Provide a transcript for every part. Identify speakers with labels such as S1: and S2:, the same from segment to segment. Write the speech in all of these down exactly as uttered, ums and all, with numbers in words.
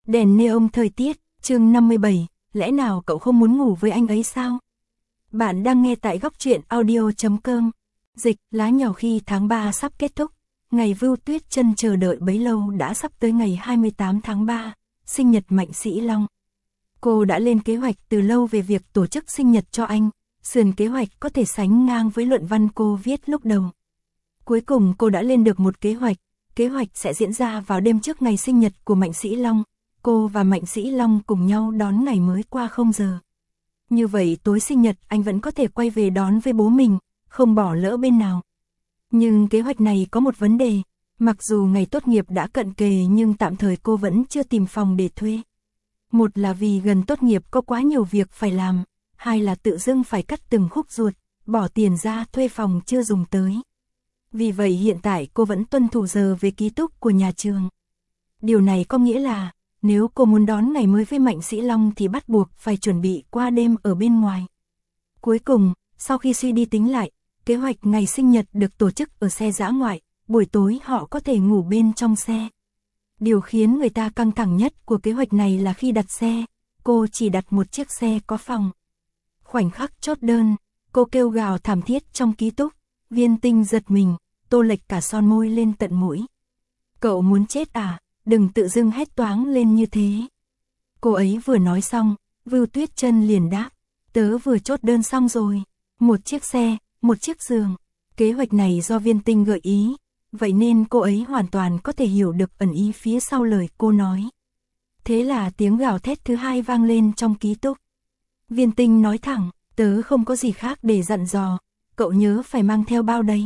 S1: Đèn neon thời tiết, chương năm mươi bảy, lẽ nào cậu không muốn ngủ với anh ấy sao? Bạn đang nghe tại góc truyện audio chấm com. Dịch, lá nhỏ khi tháng ba sắp kết thúc, ngày Vưu Tuyết Chân chờ đợi bấy lâu đã sắp tới ngày hai mươi tám tháng ba, sinh nhật Mạnh Sĩ Long. Cô đã lên kế hoạch từ lâu về việc tổ chức sinh nhật cho anh, sườn kế hoạch có thể sánh ngang với luận văn cô viết lúc đầu. Cuối cùng cô đã lên được một kế hoạch, kế hoạch sẽ diễn ra vào đêm trước ngày sinh nhật của Mạnh Sĩ Long. Cô và Mạnh Sĩ Long cùng nhau đón ngày mới qua không giờ. Như vậy tối sinh nhật anh vẫn có thể quay về đón với bố mình, không bỏ lỡ bên nào. Nhưng kế hoạch này có một vấn đề, mặc dù ngày tốt nghiệp đã cận kề nhưng tạm thời cô vẫn chưa tìm phòng để thuê. Một là vì gần tốt nghiệp có quá nhiều việc phải làm, hai là tự dưng phải cắt từng khúc ruột, bỏ tiền ra thuê phòng chưa dùng tới. Vì vậy hiện tại cô vẫn tuân thủ giờ về ký túc của nhà trường. Điều này có nghĩa là, nếu cô muốn đón ngày mới với Mạnh Sĩ Long thì bắt buộc phải chuẩn bị qua đêm ở bên ngoài. Cuối cùng, sau khi suy đi tính lại, kế hoạch ngày sinh nhật được tổ chức ở xe dã ngoại, buổi tối họ có thể ngủ bên trong xe. Điều khiến người ta căng thẳng nhất của kế hoạch này là khi đặt xe, cô chỉ đặt một chiếc xe có phòng. Khoảnh khắc chốt đơn, cô kêu gào thảm thiết trong ký túc, Viên Tinh giật mình, tô lệch cả son môi lên tận mũi. Cậu muốn chết à? Đừng tự dưng hét toáng lên như thế. Cô ấy vừa nói xong, Vưu Tuyết Chân liền đáp, tớ vừa chốt đơn xong rồi, một chiếc xe, một chiếc giường. Kế hoạch này do Viên Tinh gợi ý, vậy nên cô ấy hoàn toàn có thể hiểu được ẩn ý phía sau lời cô nói. Thế là tiếng gào thét thứ hai vang lên trong ký túc. Viên Tinh nói thẳng, tớ không có gì khác để dặn dò, cậu nhớ phải mang theo bao đấy.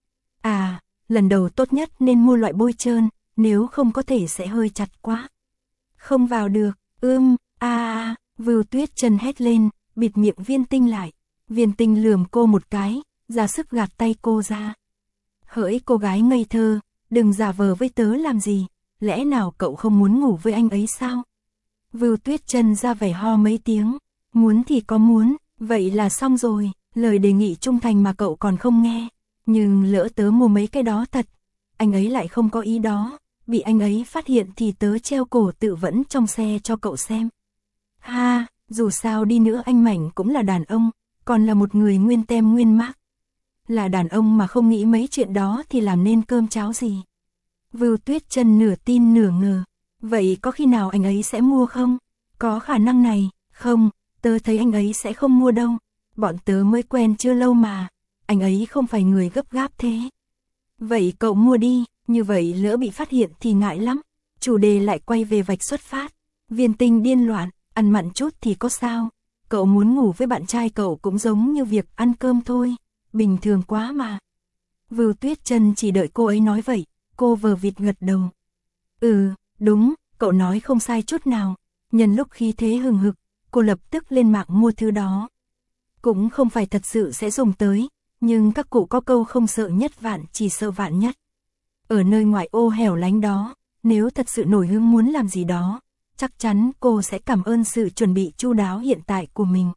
S1: À, lần đầu tốt nhất nên mua loại bôi trơn, nếu không có thể sẽ hơi chặt quá. Không vào được, ưm, a a, Vưu Tuyết Chân hét lên, bịt miệng Viên Tinh lại. Viên Tinh lườm cô một cái, ra sức gạt tay cô ra. Hỡi cô gái ngây thơ, đừng giả vờ với tớ làm gì, lẽ nào cậu không muốn ngủ với anh ấy sao? Vưu Tuyết Chân ra vẻ ho mấy tiếng, muốn thì có muốn, vậy là xong rồi, lời đề nghị trung thành mà cậu còn không nghe. Nhưng lỡ tớ mua mấy cái đó thật, anh ấy lại không có ý đó. Bị anh ấy phát hiện thì tớ treo cổ tự vẫn trong xe cho cậu xem. Ha, dù sao đi nữa anh Mạnh cũng là đàn ông, còn là một người nguyên tem nguyên mác. Là đàn ông mà không nghĩ mấy chuyện đó thì làm nên cơm cháo gì. Vưu Tuyết Chân nửa tin nửa ngờ. Vậy có khi nào anh ấy sẽ mua không? Có khả năng này, không, tớ thấy anh ấy sẽ không mua đâu. Bọn tớ mới quen chưa lâu mà, anh ấy không phải người gấp gáp thế. Vậy cậu mua đi. Như vậy lỡ bị phát hiện thì ngại lắm. Chủ đề lại quay về vạch xuất phát. Viên Tinh điên loạn, ăn mặn chút thì có sao. Cậu muốn ngủ với bạn trai cậu cũng giống như việc ăn cơm thôi. Bình thường quá mà. Vưu Tuyết Chân chỉ đợi cô ấy nói vậy. Cô vờ vịt gật đầu. Ừ, đúng, cậu nói không sai chút nào. Nhân lúc khí thế hừng hực, cô lập tức lên mạng mua thứ đó. Cũng không phải thật sự sẽ dùng tới. Nhưng các cụ có câu không sợ nhất vạn chỉ sợ vạn nhất. Ở nơi ngoại ô hẻo lánh đó, nếu thật sự nổi hứng muốn làm gì đó, chắc chắn cô sẽ cảm ơn sự chuẩn bị chu đáo hiện tại của mình.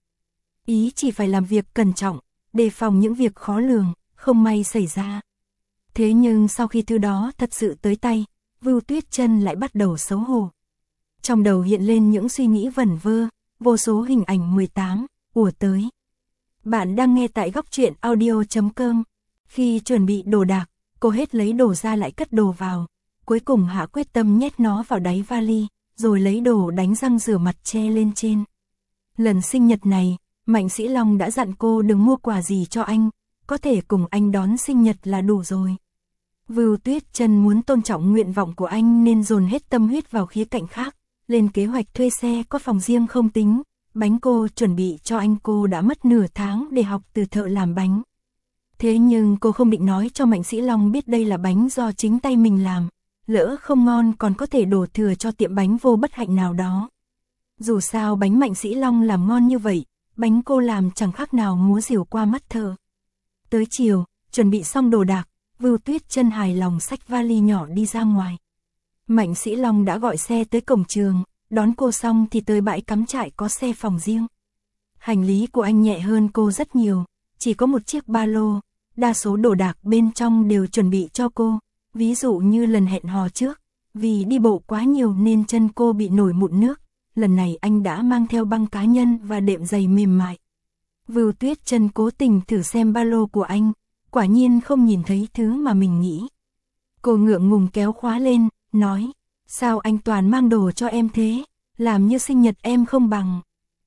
S1: Ý chỉ phải làm việc cẩn trọng, đề phòng những việc khó lường, không may xảy ra. Thế nhưng sau khi thứ đó thật sự tới tay, Vưu Tuyết Chân lại bắt đầu xấu hổ. Trong đầu hiện lên những suy nghĩ vẩn vơ, vô số hình ảnh mười tám, ùa tới. Bạn đang nghe tại góc truyện audio chấm com. Khi chuẩn bị đồ đạc, cô hết lấy đồ ra lại cất đồ vào, cuối cùng hạ quyết tâm nhét nó vào đáy vali, rồi lấy đồ đánh răng rửa mặt che lên trên. Lần sinh nhật này, Mạnh Sĩ Long đã dặn cô đừng mua quà gì cho anh, có thể cùng anh đón sinh nhật là đủ rồi. Vưu Tuyết Chân muốn tôn trọng nguyện vọng của anh nên dồn hết tâm huyết vào khía cạnh khác, lên kế hoạch thuê xe có phòng riêng không tính, bánh cô chuẩn bị cho anh cô đã mất nửa tháng để học từ thợ làm bánh. Thế nhưng cô không định nói cho Mạnh Sĩ Long biết đây là bánh do chính tay mình làm, lỡ không ngon còn có thể đổ thừa cho tiệm bánh vô bất hạnh nào đó. Dù sao bánh Mạnh Sĩ Long làm ngon như vậy, bánh cô làm chẳng khác nào múa rìu qua mắt thợ. Tới chiều, chuẩn bị xong đồ đạc, Vưu Tuyết Chân hài lòng xách vali nhỏ đi ra ngoài. Mạnh Sĩ Long đã gọi xe tới cổng trường, đón cô xong thì tới bãi cắm trại có xe phòng riêng. Hành lý của anh nhẹ hơn cô rất nhiều, chỉ có một chiếc ba lô. Đa số đồ đạc bên trong đều chuẩn bị cho cô, ví dụ như lần hẹn hò trước, Vì đi bộ quá nhiều nên chân cô bị nổi mụn nước, lần này anh đã mang theo băng cá nhân và đệm giày mềm mại. Vưu Tuyết Chân cố tình thử xem ba lô của anh, quả nhiên không nhìn thấy thứ mà mình nghĩ. Cô ngượng ngùng kéo khóa lên, nói, sao anh toàn mang đồ cho em thế, làm như sinh nhật em không bằng.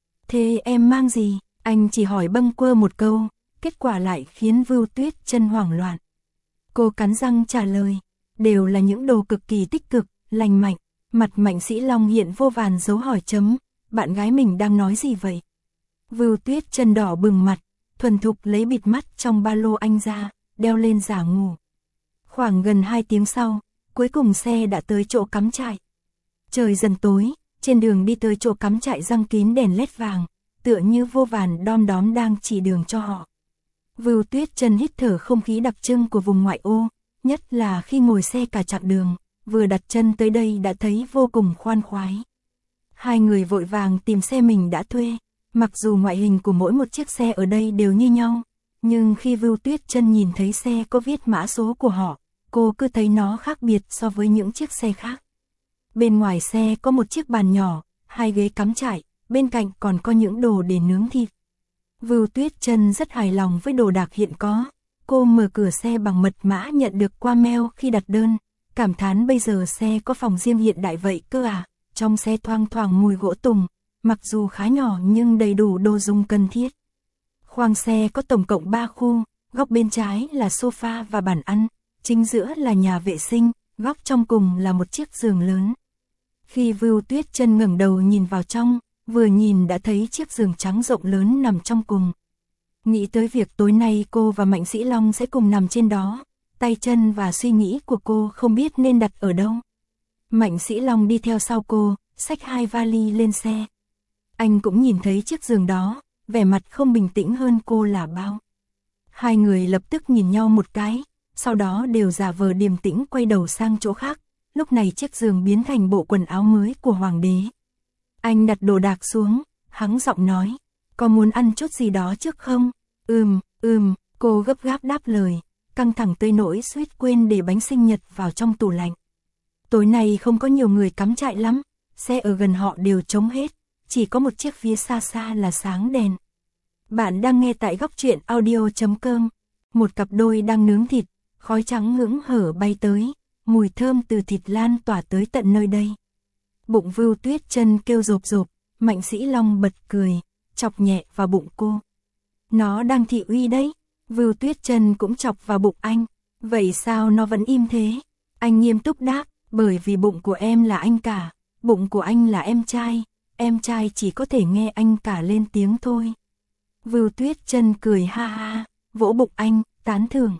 S1: Thế em mang gì? Anh chỉ hỏi bâng quơ một câu, kết quả lại khiến Vưu Tuyết Chân hoảng loạn. Cô cắn răng trả lời, đều là những đồ cực kỳ tích cực, lành mạnh. Mặt Mạnh Sĩ Long hiện vô vàn dấu hỏi chấm, bạn gái mình đang nói gì vậy? Vưu Tuyết Chân đỏ bừng mặt, thuần thục lấy bịt mắt trong ba lô anh ra, đeo lên giả ngủ. Khoảng gần hai tiếng sau, cuối cùng xe đã tới chỗ cắm trại. Trời dần tối, trên đường đi tới chỗ cắm trại răng kín đèn led vàng, tựa như vô vàn đom đóm đang chỉ đường cho họ. Vưu Tuyết Chân hít thở không khí đặc trưng của vùng ngoại ô, nhất là khi ngồi xe cả chặng đường, vừa đặt chân tới đây đã thấy vô cùng khoan khoái. Hai người vội vàng tìm xe mình đã thuê, mặc dù ngoại hình của mỗi một chiếc xe ở đây đều như nhau, nhưng khi Vưu Tuyết Chân nhìn thấy xe có viết mã số của họ, cô cứ thấy nó khác biệt so với những chiếc xe khác. Bên ngoài xe có một chiếc bàn nhỏ, hai ghế cắm trại, bên cạnh còn có những đồ để nướng thịt. Vưu Tuyết Chân rất hài lòng với đồ đạc hiện có, cô mở cửa xe bằng mật mã nhận được qua mail khi đặt đơn, cảm thán bây giờ xe có phòng riêng hiện đại vậy cơ à, trong xe thoang thoảng mùi gỗ tùng, mặc dù khá nhỏ nhưng đầy đủ đồ dùng cần thiết. Khoang xe có tổng cộng ba khu, góc bên trái là sofa và bàn ăn, chính giữa là nhà vệ sinh, góc trong cùng là một chiếc giường lớn. Khi Vưu Tuyết Chân ngẩng đầu nhìn vào trong, vừa nhìn đã thấy chiếc giường trắng rộng lớn nằm trong cùng. Nghĩ tới việc tối nay cô và Mạnh Sĩ Long sẽ cùng nằm trên đó, tay chân và suy nghĩ của cô không biết nên đặt ở đâu. Mạnh Sĩ Long đi theo sau cô, xách hai vali lên xe. Anh cũng nhìn thấy chiếc giường đó, vẻ mặt không bình tĩnh hơn cô là bao. Hai người lập tức nhìn nhau một cái, sau đó đều giả vờ điềm tĩnh quay đầu sang chỗ khác. Lúc này chiếc giường biến thành bộ quần áo mới của hoàng đế. Anh đặt đồ đạc xuống, hắng giọng nói, có muốn ăn chút gì đó trước không? Ừm, ừm, cô gấp gáp đáp lời, căng thẳng tới nỗi suýt quên để bánh sinh nhật vào trong tủ lạnh. Tối nay không có nhiều người cắm trại lắm, xe ở gần họ đều trống hết, chỉ có một chiếc phía xa xa là sáng đèn. Bạn đang nghe tại góc truyện audio chấm com, một cặp đôi đang nướng thịt, khói trắng hững hở bay tới, mùi thơm từ thịt lan tỏa tới tận nơi đây. Bụng Vưu Tuyết Chân kêu rộp rộp, Mạnh Sĩ Long bật cười, chọc nhẹ vào bụng cô. Nó đang thị uy đấy. Vưu Tuyết Chân cũng chọc vào bụng anh. Vậy sao nó vẫn im thế? Anh nghiêm túc đáp, bởi vì bụng của em là anh cả, bụng của anh là em trai, em trai chỉ có thể nghe anh cả lên tiếng thôi. Vưu Tuyết Chân cười ha ha, vỗ bụng anh, tán thưởng.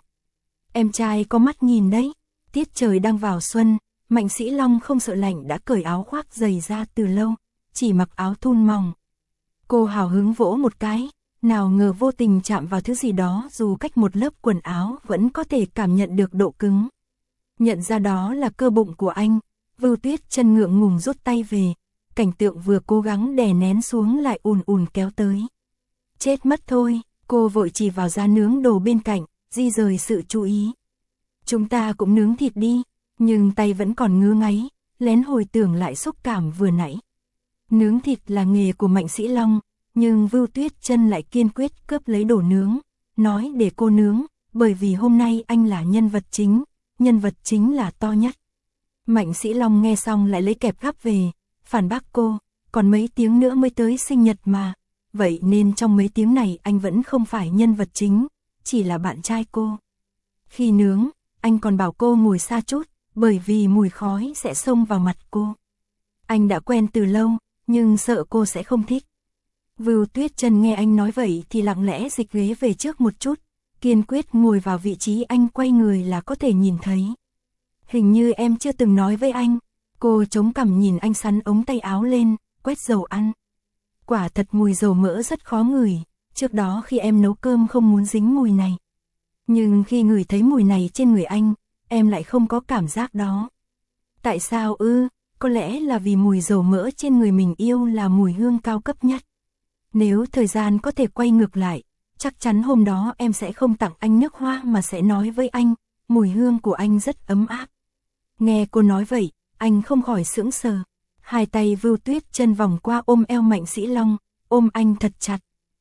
S1: Em trai có mắt nhìn đấy. Tiết trời đang vào xuân, Mạnh Sĩ Long không sợ lạnh đã cởi áo khoác dày ra từ lâu, chỉ mặc áo thun mỏng. Cô hào hứng vỗ một cái, nào ngờ vô tình chạm vào thứ gì đó dù cách một lớp quần áo vẫn có thể cảm nhận được độ cứng. Nhận ra đó là cơ bụng của anh, Vưu Tuyết Chân ngượng ngùng rút tay về, cảnh tượng vừa cố gắng đè nén xuống lại ùn ùn kéo tới. Chết mất thôi, cô vội chỉ vào giá nướng đồ bên cạnh, di rời sự chú ý. Chúng ta cũng nướng thịt đi, nhưng tay vẫn còn ngứa ngáy, lén hồi tưởng lại xúc cảm vừa nãy. Nướng thịt là nghề của Mạnh Sĩ Long, nhưng Vưu Tuyết Chân lại kiên quyết cướp lấy đồ nướng, nói để cô nướng, bởi vì hôm nay anh là nhân vật chính, nhân vật chính là to nhất. Mạnh Sĩ Long nghe xong lại lấy kẹp gắp về, phản bác cô, còn mấy tiếng nữa mới tới sinh nhật mà, vậy nên trong mấy tiếng này anh vẫn không phải nhân vật chính, chỉ là bạn trai cô. Khi nướng, anh còn bảo cô ngồi xa chút, bởi vì mùi khói sẽ xông vào mặt cô. Anh đã quen từ lâu, nhưng sợ cô sẽ không thích. Vưu Tuyết Chân nghe anh nói vậy thì lặng lẽ dịch ghế về trước một chút, kiên quyết ngồi vào vị trí anh quay người là có thể nhìn thấy. Hình như em chưa từng nói với anh. Cô chống cằm nhìn anh sắn ống tay áo lên, quét dầu ăn. Quả thật mùi dầu mỡ rất khó ngửi, trước đó khi em nấu cơm không muốn dính mùi này. Nhưng khi ngửi thấy mùi này trên người anh, em lại không có cảm giác đó. Tại sao ư? Có lẽ là vì mùi dầu mỡ trên người mình yêu là mùi hương cao cấp nhất. Nếu thời gian có thể quay ngược lại, chắc chắn hôm đó em sẽ không tặng anh nước hoa mà sẽ nói với anh, mùi hương của anh rất ấm áp. Nghe cô nói vậy, anh không khỏi sững sờ. Hai tay Vưu Tuyết Chân vòng qua ôm eo Mạnh Sĩ Long, ôm anh thật chặt.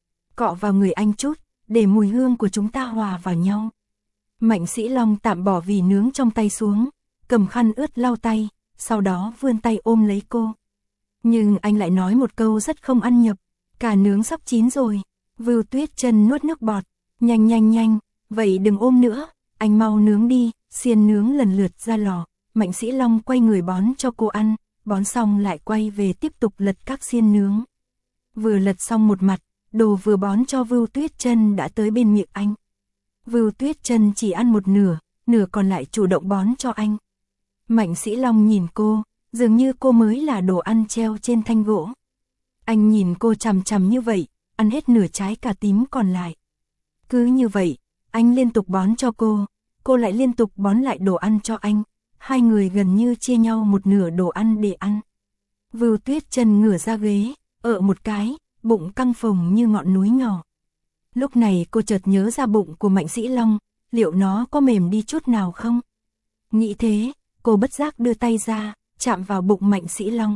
S1: Cọ vào người anh chút, để mùi hương của chúng ta hòa vào nhau. Mạnh Sĩ Long tạm bỏ vỉ nướng trong tay xuống, cầm khăn ướt lau tay, sau đó vươn tay ôm lấy cô. Nhưng anh lại nói một câu rất không ăn nhập, cả nướng sắp chín rồi. Vưu Tuyết Chân nuốt nước bọt, nhanh nhanh nhanh, vậy đừng ôm nữa, anh mau nướng đi. Xiên nướng lần lượt ra lò, Mạnh Sĩ Long quay người bón cho cô ăn, bón xong lại quay về tiếp tục lật các xiên nướng. Vừa lật xong một mặt, đồ vừa bón cho Vưu Tuyết Chân đã tới bên miệng anh. Vưu Tuyết Chân chỉ ăn một nửa, nửa còn lại chủ động bón cho anh. Mạnh Sĩ Long nhìn cô, dường như cô mới là đồ ăn treo trên thanh gỗ. Anh nhìn cô chằm chằm như vậy, ăn hết nửa trái cà tím còn lại. Cứ như vậy, anh liên tục bón cho cô, cô lại liên tục bón lại đồ ăn cho anh. Hai người gần như chia nhau một nửa đồ ăn để ăn. Vưu Tuyết Chân ngửa ra ghế, ợ một cái, bụng căng phồng như ngọn núi nhỏ. Lúc này cô chợt nhớ ra bụng của Mạnh Sĩ Long, liệu nó có mềm đi chút nào không? Nghĩ thế, cô bất giác đưa tay ra, chạm vào bụng Mạnh Sĩ Long.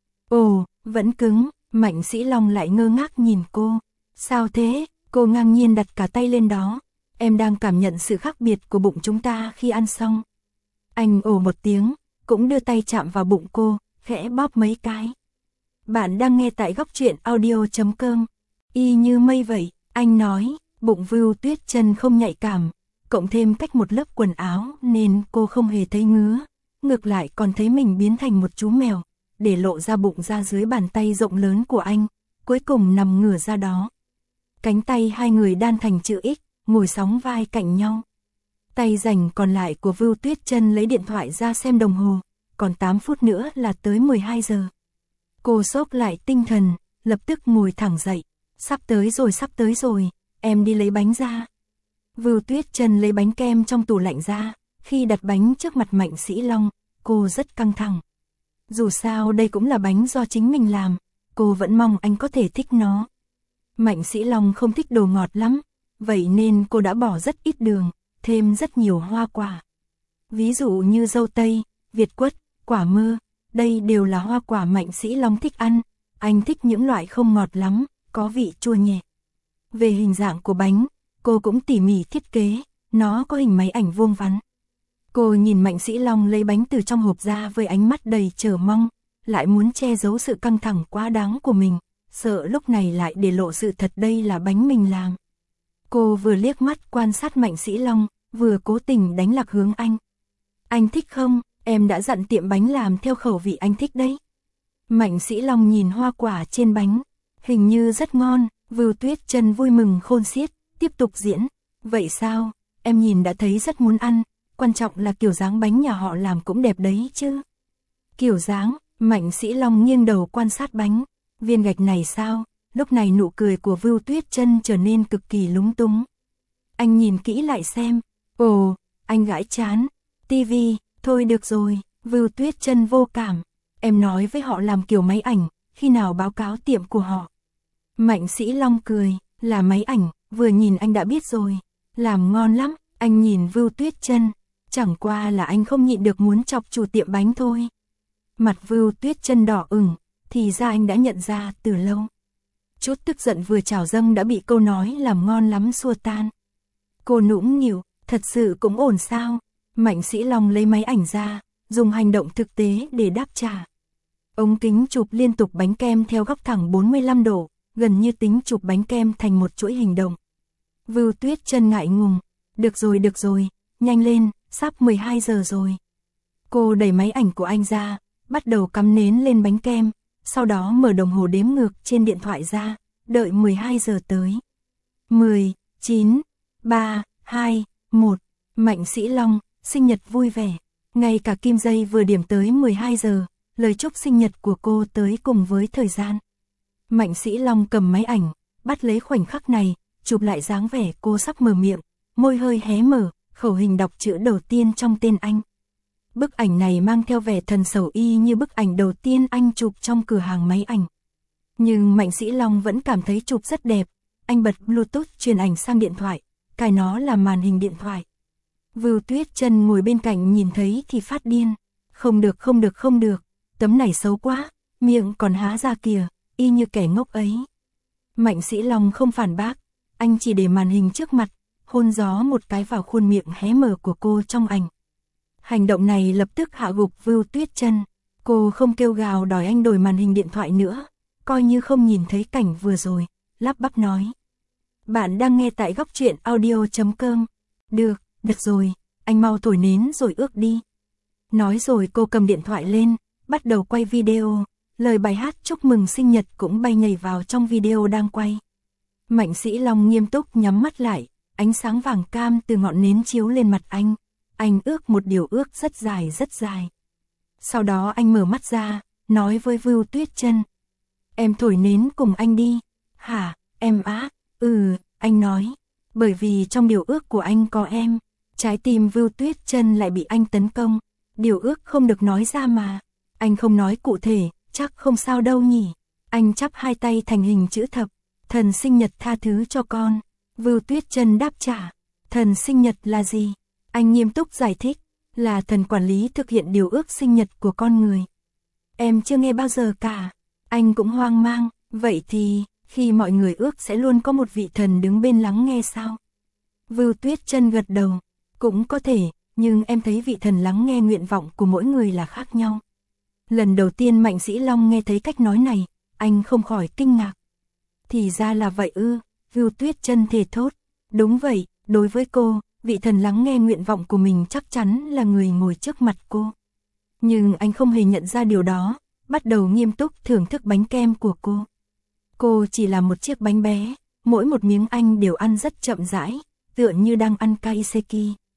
S1: Ồ, vẫn cứng, Mạnh Sĩ Long lại ngơ ngác nhìn cô. Sao thế? Cô ngang nhiên đặt cả tay lên đó. Em đang cảm nhận sự khác biệt của bụng chúng ta khi ăn xong. Anh ồ một tiếng, cũng đưa tay chạm vào bụng cô, khẽ bóp mấy cái. Bạn đang nghe tại góc truyện audio chấm com. Y như mây vậy, anh nói, bụng Vưu Tuyết Chân không nhạy cảm, cộng thêm cách một lớp quần áo nên cô không hề thấy ngứa, ngược lại còn thấy mình biến thành một chú mèo, để lộ ra bụng ra dưới bàn tay rộng lớn của anh, cuối cùng nằm ngửa ra đó. Cánh tay hai người đan thành chữ X, ngồi sóng vai cạnh nhau. Tay rảnh còn lại của Vưu Tuyết Chân lấy điện thoại ra xem đồng hồ, còn tám phút nữa là tới mười hai giờ. Cô xốc lại tinh thần, lập tức ngồi thẳng dậy. Sắp tới rồi, sắp tới rồi, em đi lấy bánh ra. Vưu Tuyết Chân lấy bánh kem trong tủ lạnh ra, khi đặt bánh trước mặt Mạnh Sĩ Long, cô rất căng thẳng. Dù sao đây cũng là bánh do chính mình làm, cô vẫn mong anh có thể thích nó. Mạnh Sĩ Long không thích đồ ngọt lắm, vậy nên cô đã bỏ rất ít đường, thêm rất nhiều hoa quả. Ví dụ như dâu tây, việt quất, quả mơ, đây đều là hoa quả Mạnh Sĩ Long thích ăn, anh thích những loại không ngọt lắm, có vị chua nhẹ. Về hình dạng của bánh, cô cũng tỉ mỉ thiết kế, nó có hình máy ảnh vuông vắn. Cô nhìn Mạnh Sĩ Long lấy bánh từ trong hộp ra với ánh mắt đầy chờ mong, lại muốn che giấu sự căng thẳng quá đáng của mình, sợ lúc này lại để lộ sự thật đây là bánh mình làm. Cô vừa liếc mắt quan sát Mạnh Sĩ Long, vừa cố tình đánh lạc hướng anh. Anh thích không? Em đã dặn tiệm bánh làm theo khẩu vị anh thích đấy. Mạnh Sĩ Long nhìn hoa quả trên bánh, hình như rất ngon. Vưu Tuyết Chân vui mừng khôn xiết, tiếp tục diễn. Vậy sao? Em nhìn đã thấy rất muốn ăn, quan trọng là kiểu dáng bánh nhà họ làm cũng đẹp đấy chứ. Kiểu dáng? Mạnh Sĩ Long nghiêng đầu quan sát bánh. Viên gạch này sao? Lúc này nụ cười của Vưu Tuyết Chân trở nên cực kỳ lúng túng. Anh nhìn kỹ lại xem. Ồ, anh gãi chán. Tivi, thôi được rồi. Vưu Tuyết Chân vô cảm. Em nói với họ làm kiểu máy ảnh, khi nào báo cáo tiệm của họ. Mạnh Sĩ Long cười, là máy ảnh, vừa nhìn anh đã biết rồi. Làm ngon lắm, anh nhìn Vưu Tuyết Chân, chẳng qua là anh không nhịn được muốn chọc chủ tiệm bánh thôi. Mặt Vưu Tuyết Chân đỏ ửng, thì ra anh đã nhận ra từ lâu. Chút tức giận vừa trào dâng đã bị câu nói làm ngon lắm xua tan. Cô nũng nịu, thật sự cũng ổn sao? Mạnh Sĩ Long lấy máy ảnh ra, dùng hành động thực tế để đáp trả. Ống kính chụp liên tục bánh kem theo góc thẳng bốn mươi lăm độ, gần như tính chụp bánh kem thành một chuỗi hình động. Vưu Tuyết Chân ngại ngùng, được rồi được rồi, nhanh lên, sắp mười hai giờ rồi. Cô đẩy máy ảnh của anh ra, bắt đầu cắm nến lên bánh kem, sau đó mở đồng hồ đếm ngược trên điện thoại ra, đợi mười hai giờ tới. mười, chín, ba, hai, một, Mạnh Sĩ Long, sinh nhật vui vẻ. Ngay cả kim dây vừa điểm tới mười hai giờ, lời chúc sinh nhật của cô tới cùng với thời gian. Mạnh Sĩ Long cầm máy ảnh, bắt lấy khoảnh khắc này, chụp lại dáng vẻ cô sắp mở miệng, môi hơi hé mở, khẩu hình đọc chữ đầu tiên trong tên anh. Bức ảnh này mang theo vẻ thần sầu y như bức ảnh đầu tiên anh chụp trong cửa hàng máy ảnh. Nhưng Mạnh Sĩ Long vẫn cảm thấy chụp rất đẹp, anh bật Bluetooth truyền ảnh sang điện thoại, cài nó làm màn hình điện thoại. Vưu Tuyết Chân ngồi bên cạnh nhìn thấy thì phát điên. Không được không được không được, tấm này xấu quá, miệng còn há ra kìa, y như kẻ ngốc ấy. Mạnh Sĩ Long không phản bác, anh chỉ để màn hình trước mặt, hôn gió một cái vào khuôn miệng hé mở của cô trong ảnh. Hành động này lập tức hạ gục Vưu Tuyết Chân, cô không kêu gào đòi anh đổi màn hình điện thoại nữa, coi như không nhìn thấy cảnh vừa rồi, lắp bắp nói. Bạn đang nghe tại góc truyện audio chấm com. Được, được rồi, anh mau thổi nến rồi ước đi. Nói rồi cô cầm điện thoại lên, bắt đầu quay video, lời bài hát chúc mừng sinh nhật cũng bay nhảy vào trong video đang quay. Mạnh Sĩ Long nghiêm túc nhắm mắt lại, ánh sáng vàng cam từ ngọn nến chiếu lên mặt anh. Anh ước một điều ước rất dài rất dài. Sau đó anh mở mắt ra, nói với Vưu Tuyết Chân. Em thổi nến cùng anh đi. Hả, em á? Ừ, anh nói. Bởi vì trong điều ước của anh có em. Trái tim Vưu Tuyết Chân lại bị anh tấn công. Điều ước không được nói ra mà. Anh không nói cụ thể, chắc không sao đâu nhỉ. Anh chắp hai tay thành hình chữ thập. Thần sinh nhật tha thứ cho con. Vưu Tuyết Chân đáp trả. Thần sinh nhật là gì? Anh nghiêm túc giải thích. Là thần quản lý thực hiện điều ước sinh nhật của con người. Em chưa nghe bao giờ cả. Anh cũng hoang mang. Vậy thì, khi mọi người ước sẽ luôn có một vị thần đứng bên lắng nghe sao? Vưu Tuyết Chân gật đầu. Cũng có thể, nhưng em thấy vị thần lắng nghe nguyện vọng của mỗi người là khác nhau. Lần đầu tiên Mạnh Sĩ Long nghe thấy cách nói này, anh không khỏi kinh ngạc. Thì ra là vậy ư, Vưu Tuyết Chân thề thốt. Đúng vậy, đối với cô, vị thần lắng nghe nguyện vọng của mình chắc chắn là người ngồi trước mặt cô. Nhưng anh không hề nhận ra điều đó, bắt đầu nghiêm túc thưởng thức bánh kem của cô. Cô chỉ là một chiếc bánh bé, mỗi một miếng anh đều ăn rất chậm rãi, tựa như đang ăn kaiseki.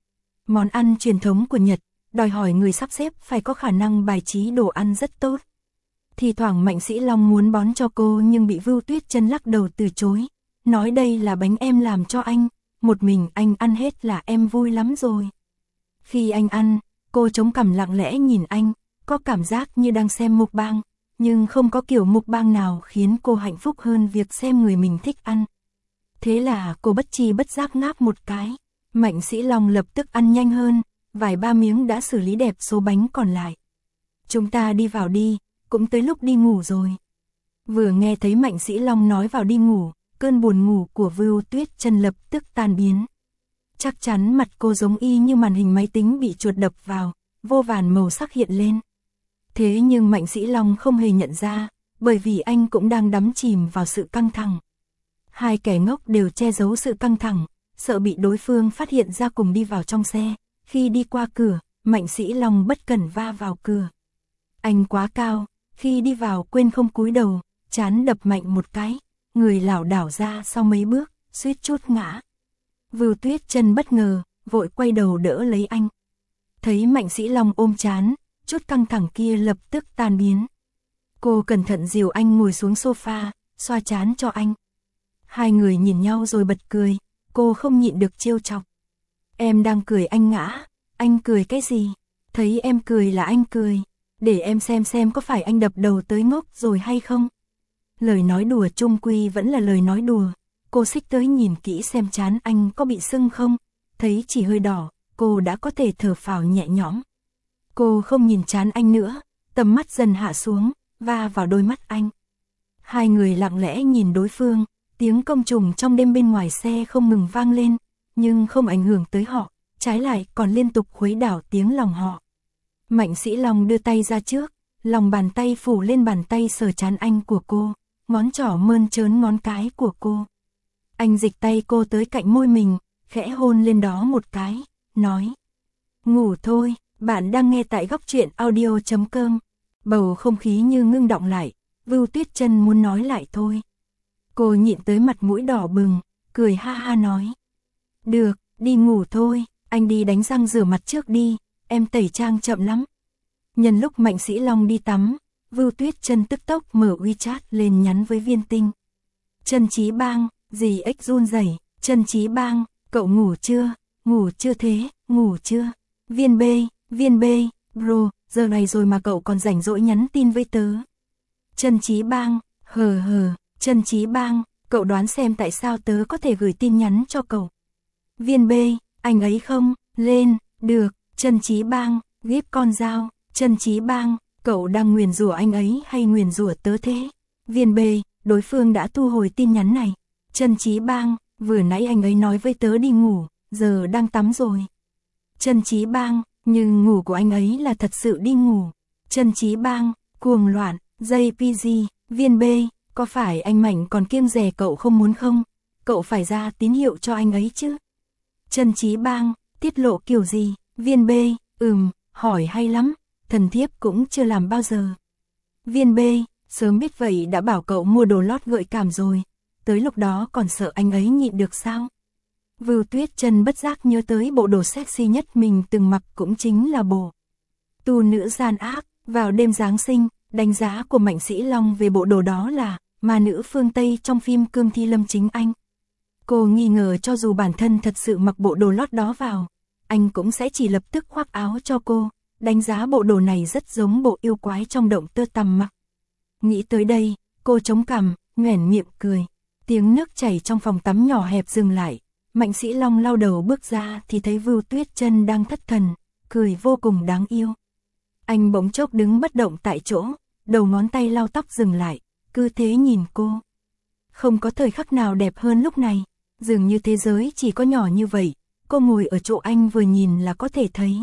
S1: Món ăn truyền thống của Nhật, đòi hỏi người sắp xếp phải có khả năng bài trí đồ ăn rất tốt. Thì thoảng Mạnh Sĩ Long muốn bón cho cô nhưng bị Vưu Tuyết Chân lắc đầu từ chối, nói đây là bánh em làm cho anh, một mình anh ăn hết là em vui lắm rồi. Khi anh ăn, cô chống cằm lặng lẽ nhìn anh, có cảm giác như đang xem mukbang, nhưng không có kiểu mukbang nào khiến cô hạnh phúc hơn việc xem người mình thích ăn. Thế là cô bất tri bất giác ngáp một cái, Mạnh Sĩ Long lập tức ăn nhanh hơn, vài ba miếng đã xử lý đẹp số bánh còn lại. Chúng ta đi vào đi, cũng tới lúc đi ngủ rồi. Vừa nghe thấy Mạnh Sĩ Long nói vào đi ngủ, cơn buồn ngủ của Vưu Tuyết Chân lập tức tan biến. Chắc chắn mặt cô giống y như màn hình máy tính bị chuột đập vào, vô vàn màu sắc hiện lên. Thế nhưng Mạnh Sĩ Long không hề nhận ra, bởi vì anh cũng đang đắm chìm vào sự căng thẳng. Hai kẻ ngốc đều che giấu sự căng thẳng, sợ bị đối phương phát hiện ra cùng đi vào trong xe. Khi đi qua cửa, Mạnh Sĩ Long bất cẩn va vào cửa. Anh quá cao, khi đi vào quên không cúi đầu, trán đập mạnh một cái, người lảo đảo ra sau mấy bước, suýt chút ngã. Vưu Tuyết Chân bất ngờ, vội quay đầu đỡ lấy anh. Thấy Mạnh Sĩ Long ôm trán, chút căng thẳng kia lập tức tan biến. Cô cẩn thận dìu anh ngồi xuống sofa, xoa trán cho anh. Hai người nhìn nhau rồi bật cười, cô không nhịn được trêu chọc. Em đang cười anh ngã, anh cười cái gì? Thấy em cười là anh cười, để em xem xem có phải anh đập đầu tới ngốc rồi hay không? Lời nói đùa chung quy vẫn là lời nói đùa, cô xích tới nhìn kỹ xem trán anh có bị sưng không, thấy chỉ hơi đỏ, cô đã có thể thở phào nhẹ nhõm. Cô không nhìn trán anh nữa, tầm mắt dần hạ xuống, va vào đôi mắt anh. Hai người lặng lẽ nhìn đối phương, tiếng côn trùng trong đêm bên ngoài xe không ngừng vang lên, nhưng không ảnh hưởng tới họ, trái lại còn liên tục khuấy đảo tiếng lòng họ. Mạnh Sĩ Long đưa tay ra trước, lòng bàn tay phủ lên bàn tay sờ trán anh của cô, ngón trỏ mơn trớn ngón cái của cô. Anh dịch tay cô tới cạnh môi mình, khẽ hôn lên đó một cái, nói: ngủ thôi. Bạn đang nghe tại góc truyện audio chấm com. Bầu không khí như ngưng đọng lại, Vưu Tuyết Chân muốn nói lại thôi. Cô nhịn tới mặt mũi đỏ bừng, cười ha ha nói: được, đi ngủ thôi, anh đi đánh răng rửa mặt trước đi, em tẩy trang chậm lắm. Nhân lúc Mạnh Sĩ Long đi tắm, Vưu Tuyết Chân tức tốc mở WeChat lên nhắn với Viên Tinh. Trần Chí Bang, dì ếch run rẩy, Trần Chí Bang, cậu ngủ chưa, ngủ chưa thế, ngủ chưa? Viên B, Viên B, bro, giờ này rồi mà cậu còn rảnh rỗi nhắn tin với tớ. Trần Chí Bang, hờ hờ, Trần Chí Bang, cậu đoán xem tại sao tớ có thể gửi tin nhắn cho cậu. Viên B, anh ấy không, lên, được, Trần Chí Bang, ghép con dao, Trân Trí Bang, cậu đang nguyền rủa anh ấy hay nguyền rủa tớ thế? Viên B, đối phương đã thu hồi tin nhắn này. Trân Trí Bang, vừa nãy anh ấy nói với tớ đi ngủ, giờ đang tắm rồi. Trân Trí Bang, nhưng ngủ của anh ấy là thật sự đi ngủ. Trân Trí Bang, cuồng loạn, jê pê giê, Viên B, có phải anh Mạnh còn kiêng dè cậu không muốn không? Cậu phải ra tín hiệu cho anh ấy chứ. Trân Trí Bang, tiết lộ kiểu gì? Viên B, ừm, hỏi hay lắm, thần thiếp cũng chưa làm bao giờ. Viên B, sớm biết vậy đã bảo cậu mua đồ lót gợi cảm rồi, tới lúc đó còn sợ anh ấy nhịn được sao? Vưu Tuyết Trân bất giác nhớ tới bộ đồ sexy nhất mình từng mặc cũng chính là bộ tu nữ gian ác, vào đêm Giáng sinh, đánh giá của Mạnh Sĩ Long về bộ đồ đó là ma nữ phương Tây trong phim Cương Thi Lâm Chính Anh. Cô nghi ngờ cho dù bản thân thật sự mặc bộ đồ lót đó vào, anh cũng sẽ chỉ lập tức khoác áo cho cô, đánh giá bộ đồ này rất giống bộ yêu quái trong Động Tơ Tằm mặc. Nghĩ tới đây, cô chống cằm, nhoẻn miệng cười. Tiếng nước chảy trong phòng tắm nhỏ hẹp dừng lại. Mạnh Sĩ Long lau đầu bước ra thì thấy Vưu Tuyết Trân đang thất thần, cười vô cùng đáng yêu. Anh bỗng chốc đứng bất động tại chỗ, đầu ngón tay lau tóc dừng lại, cứ thế nhìn cô. Không có thời khắc nào đẹp hơn lúc này, dường như thế giới chỉ có nhỏ như vậy, cô ngồi ở chỗ anh vừa nhìn là có thể thấy.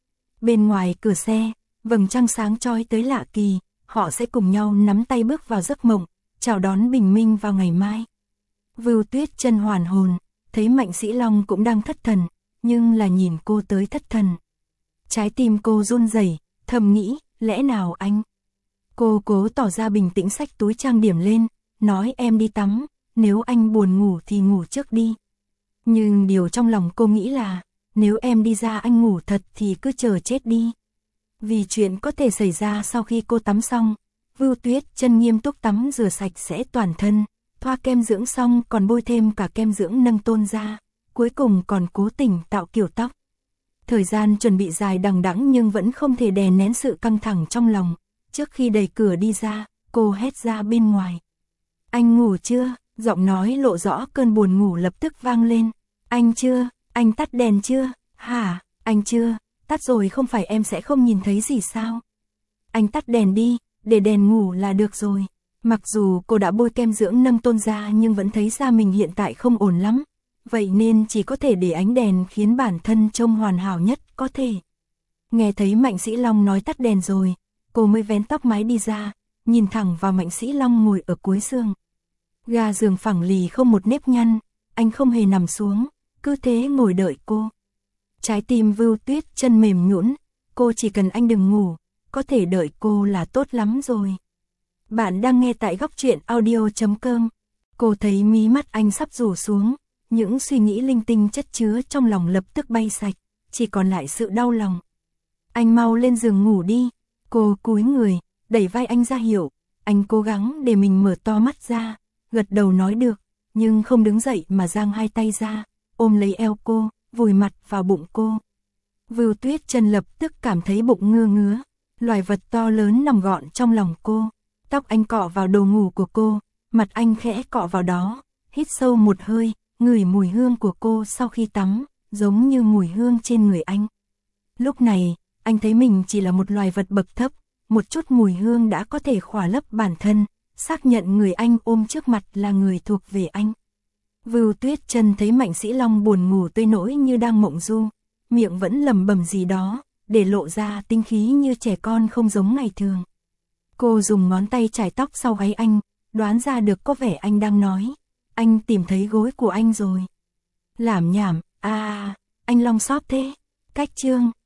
S1: Bên ngoài cửa xe, vầng trăng sáng chói tới lạ kỳ, họ sẽ cùng nhau nắm tay bước vào giấc mộng, chào đón bình minh vào ngày mai. Vưu Tuyết Trân hoàn hồn, thấy Mạnh Sĩ Long cũng đang thất thần, nhưng là nhìn cô tới thất thần. Trái tim cô run rẩy, thầm nghĩ, lẽ nào anh? Cô cố tỏ ra bình tĩnh xách túi trang điểm lên, nói em đi tắm, nếu anh buồn ngủ thì ngủ trước đi. Nhưng điều trong lòng cô nghĩ là, nếu em đi ra anh ngủ thật thì cứ chờ chết đi. Vì chuyện có thể xảy ra sau khi cô tắm xong, Vưu Tuyết Trân nghiêm túc tắm rửa sạch sẽ toàn thân, thoa kem dưỡng xong còn bôi thêm cả kem dưỡng nâng tôn da, cuối cùng còn cố tình tạo kiểu tóc. Thời gian chuẩn bị dài đằng đẵng nhưng vẫn không thể đè nén sự căng thẳng trong lòng. Trước khi đẩy cửa đi ra, cô hét ra bên ngoài. Anh ngủ chưa? Giọng nói lộ rõ cơn buồn ngủ lập tức vang lên. Anh chưa? Anh tắt đèn chưa? Hả? Anh chưa? Tắt rồi không phải em sẽ không nhìn thấy gì sao? Anh tắt đèn đi, để đèn ngủ là được rồi. Mặc dù cô đã bôi kem dưỡng nâng tôn da nhưng vẫn thấy da mình hiện tại không ổn lắm. Vậy nên chỉ có thể để ánh đèn khiến bản thân trông hoàn hảo nhất có thể. Nghe thấy Mạnh Sĩ Long nói tắt đèn rồi, cô mới vén tóc mái đi ra, nhìn thẳng vào Mạnh Sĩ Long ngồi ở cuối giường. Ga giường phẳng lì không một nếp nhăn, anh không hề nằm xuống, cứ thế ngồi đợi cô. Trái tim Vưu Tuyết Trân mềm nhũn, cô chỉ cần anh đừng ngủ, có thể đợi cô là tốt lắm rồi. Bạn đang nghe tại góc truyện audio chấm com. Cô thấy mí mắt anh sắp rủ xuống, những suy nghĩ linh tinh chất chứa trong lòng lập tức bay sạch, chỉ còn lại sự đau lòng. Anh mau lên giường ngủ đi. Cô cúi người, đẩy vai anh ra hiệu, anh cố gắng để mình mở to mắt ra, gật đầu nói được, nhưng không đứng dậy mà giang hai tay ra, ôm lấy eo cô, vùi mặt vào bụng cô. Vưu Tuyết Trân lập tức cảm thấy bụng ngứa ngứa, loài vật to lớn nằm gọn trong lòng cô. Tóc anh cọ vào đồ ngủ của cô, mặt anh khẽ cọ vào đó, hít sâu một hơi, ngửi mùi hương của cô sau khi tắm, giống như mùi hương trên người anh. Lúc này, anh thấy mình chỉ là một loài vật bậc thấp, một chút mùi hương đã có thể khỏa lấp bản thân, xác nhận người anh ôm trước mặt là người thuộc về anh. Vưu Tuyết Trân thấy Mạnh Sĩ Long buồn ngủ tới nỗi như đang mộng du, miệng vẫn lẩm bẩm gì đó, để lộ ra tinh khí như trẻ con không giống ngày thường. Cô dùng ngón tay chải tóc sau gáy anh, đoán ra được có vẻ anh đang nói, anh tìm thấy gối của anh rồi. Lảm nhảm, à, anh Long xóp thế. Cách chương